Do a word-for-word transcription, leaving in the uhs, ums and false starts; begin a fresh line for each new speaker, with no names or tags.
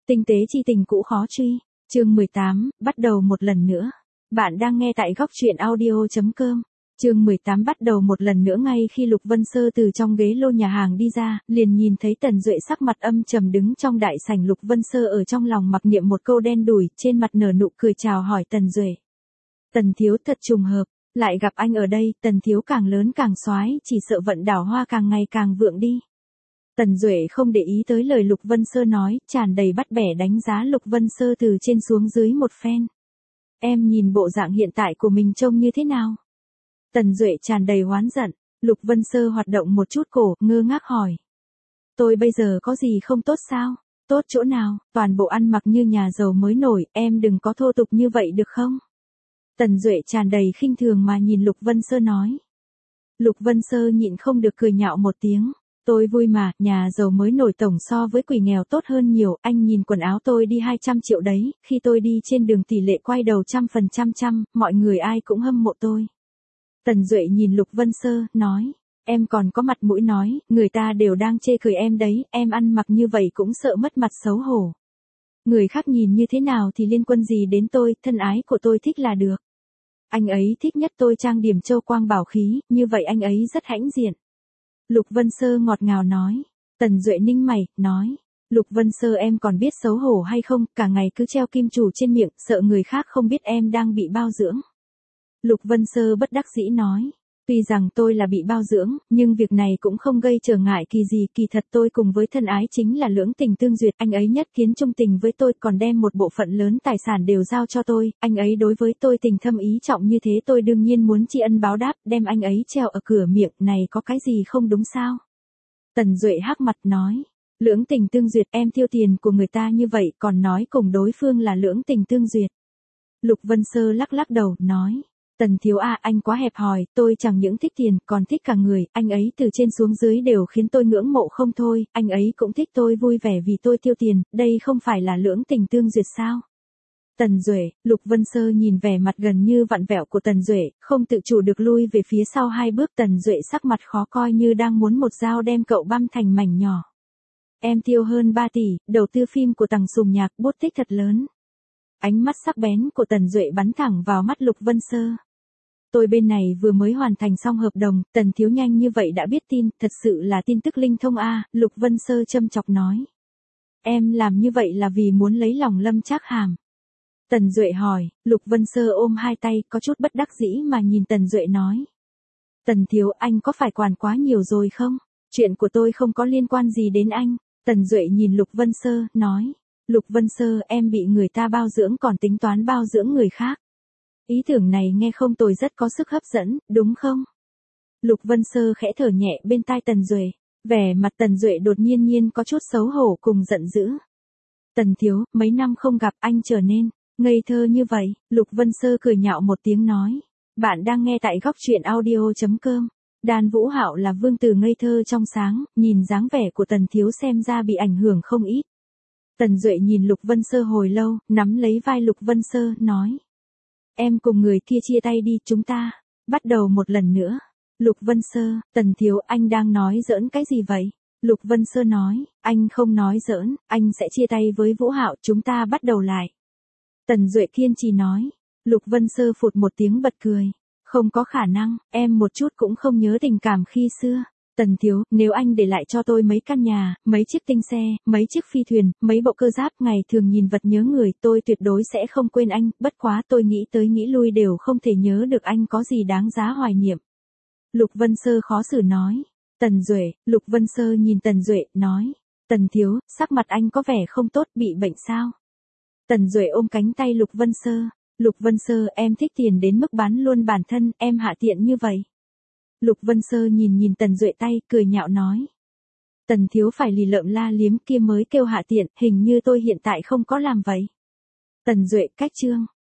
Tinh tế chi tình cũ khó truy. Chương mười tám, bắt đầu một lần nữa. Bạn đang nghe tại góc truyện audio chấm com. Chương mười tám bắt đầu một lần nữa. Ngay khi Lục Vân Sơ từ trong ghế lô nhà hàng đi ra, liền nhìn thấy Tần Duệ sắc mặt âm trầm đứng trong đại sảnh. Lục Vân Sơ ở trong lòng mặc niệm một câu đen đủi, trên mặt nở nụ cười chào hỏi Tần Duệ. Tần thiếu thật trùng hợp, lại gặp anh ở đây. Tần thiếu càng lớn càng xoái, chỉ sợ vận đảo hoa càng ngày càng vượng đi. Tần Duệ không để ý tới lời Lục Vân Sơ nói, tràn đầy bắt bẻ đánh giá Lục Vân Sơ từ trên xuống dưới một phen. Em nhìn bộ dạng hiện tại của mình trông như thế nào? Tần Duệ tràn đầy oán giận. Lục Vân Sơ hoạt động một chút cổ, ngơ ngác hỏi. Tôi bây giờ có gì không tốt sao? Tốt chỗ nào? Toàn bộ ăn mặc như nhà giàu mới nổi, em đừng có thô tục như vậy được không? Tần Duệ tràn đầy khinh thường mà nhìn Lục Vân Sơ nói. Lục Vân Sơ nhịn không được cười nhạo một tiếng. Tôi vui mà, nhà giàu mới nổi tổng so với quỷ nghèo tốt hơn nhiều, anh nhìn quần áo tôi đi hai trăm triệu đấy, khi tôi đi trên đường tỷ lệ quay đầu trăm phần trăm trăm, mọi người ai cũng hâm mộ tôi. Tần Duệ nhìn Lục Vân Sơ, nói, em còn có mặt mũi nói, người ta đều đang chê cười em đấy, em ăn mặc như vậy cũng sợ mất mặt xấu hổ. Người khác nhìn như thế nào thì liên quan gì đến tôi, thân ái của tôi thích là được. Anh ấy thích nhất tôi trang điểm châu quang bảo khí, như vậy anh ấy rất hãnh diện. Lục Vân Sơ ngọt ngào nói. Tần Duệ ninh mày, nói. Lục Vân Sơ em còn biết xấu hổ hay không, cả ngày cứ treo kim chủ trên miệng, sợ người khác không biết em đang bị bao dưỡng. Lục Vân Sơ bất đắc dĩ nói. Tuy rằng tôi là bị bao dưỡng, nhưng việc này cũng không gây trở ngại kỳ gì, kỳ thật tôi cùng với thân ái chính là lưỡng tình tương duyệt, anh ấy nhất kiến trung tình với tôi, còn đem một bộ phận lớn tài sản đều giao cho tôi, anh ấy đối với tôi tình thâm ý trọng như thế, tôi đương nhiên muốn tri ân báo đáp, đem anh ấy treo ở cửa miệng, này có cái gì không đúng sao? Tần Duệ hắc mặt nói, lưỡng tình tương duyệt, em tiêu tiền của người ta như vậy, còn nói cùng đối phương là lưỡng tình tương duyệt. Lục Vân Sơ lắc lắc đầu, nói. Tần thiếu a, anh quá hẹp hòi, tôi chẳng những thích tiền, còn thích cả người, anh ấy từ trên xuống dưới đều khiến tôi ngưỡng mộ không thôi, anh ấy cũng thích tôi vui vẻ vì tôi tiêu tiền, đây không phải là lưỡng tình tương duyệt sao? Tần Duệ, Lục Vân Sơ nhìn vẻ mặt gần như vặn vẹo của Tần Duệ, không tự chủ được lui về phía sau hai bước. Tần Duệ sắc mặt khó coi như đang muốn một dao đem cậu băm thành mảnh nhỏ. Em tiêu hơn ba tỷ, đầu tư phim của Tằng Sùng Nhạc, bút tích thật lớn. Ánh mắt sắc bén của Tần Duệ bắn thẳng vào mắt Lục Vân Sơ. Tôi bên này vừa mới hoàn thành xong hợp đồng, Tần thiếu nhanh như vậy đã biết tin, thật sự là tin tức linh thông a. Lục Vân Sơ châm chọc nói. Em làm như vậy là vì muốn lấy lòng Lâm Trác Hàm. Tần Duệ hỏi. Lục Vân Sơ ôm hai tay, có chút bất đắc dĩ mà nhìn Tần Duệ nói. Tần thiếu, anh có phải quản quá nhiều rồi không? Chuyện của tôi không có liên quan gì đến anh. Tần Duệ nhìn Lục Vân Sơ, nói. Lục Vân Sơ, em bị người ta bao dưỡng còn tính toán bao dưỡng người khác. Ý tưởng này nghe không tồi, rất có sức hấp dẫn, đúng không? Lục Vân Sơ khẽ thở nhẹ bên tai Tần Duệ, vẻ mặt Tần Duệ đột nhiên nhiên có chút xấu hổ cùng giận dữ. Tần thiếu, mấy năm không gặp anh trở nên ngây thơ như vậy. Lục Vân Sơ cười nhạo một tiếng nói. Bạn đang nghe tại góc truyện audio chấm com. Đan Vũ Hạo là vương tử ngây thơ trong sáng, nhìn dáng vẻ của Tần thiếu xem ra bị ảnh hưởng không ít. Tần Duệ nhìn Lục Vân Sơ hồi lâu, nắm lấy vai Lục Vân Sơ, nói. Em cùng người kia chia tay đi, chúng ta bắt đầu một lần nữa. Lục Vân Sơ, Tần thiếu, anh đang nói giỡn cái gì vậy? Lục Vân Sơ nói, anh không nói giỡn, anh sẽ chia tay với Vũ Hạo, chúng ta bắt đầu lại. Tần Duệ kiên trì nói. Lục Vân Sơ phụt một tiếng bật cười. Không có khả năng, em một chút cũng không nhớ tình cảm khi xưa. Tần thiếu, nếu anh để lại cho tôi mấy căn nhà, mấy chiếc tinh xe, mấy chiếc phi thuyền, mấy bộ cơ giáp, ngày thường nhìn vật nhớ người, tôi tuyệt đối sẽ không quên anh, bất quá tôi nghĩ tới nghĩ lui đều không thể nhớ được anh có gì đáng giá hoài niệm. Lục Vân Sơ khó xử nói. Tần Duệ, Lục Vân Sơ nhìn Tần Duệ, nói. Tần thiếu, sắc mặt anh có vẻ không tốt, bị bệnh sao? Tần Duệ ôm cánh tay Lục Vân Sơ. Lục Vân Sơ, em thích tiền đến mức bán luôn bản thân, em hạ tiện như vậy. Lục Vân Sơ nhìn nhìn Tần Duệ tay, cười nhạo nói. Tần thiếu phải lì lợm la liếm kia mới kêu hạ tiện, hình như tôi hiện tại không có làm vậy. Tần Duệ, cách chương.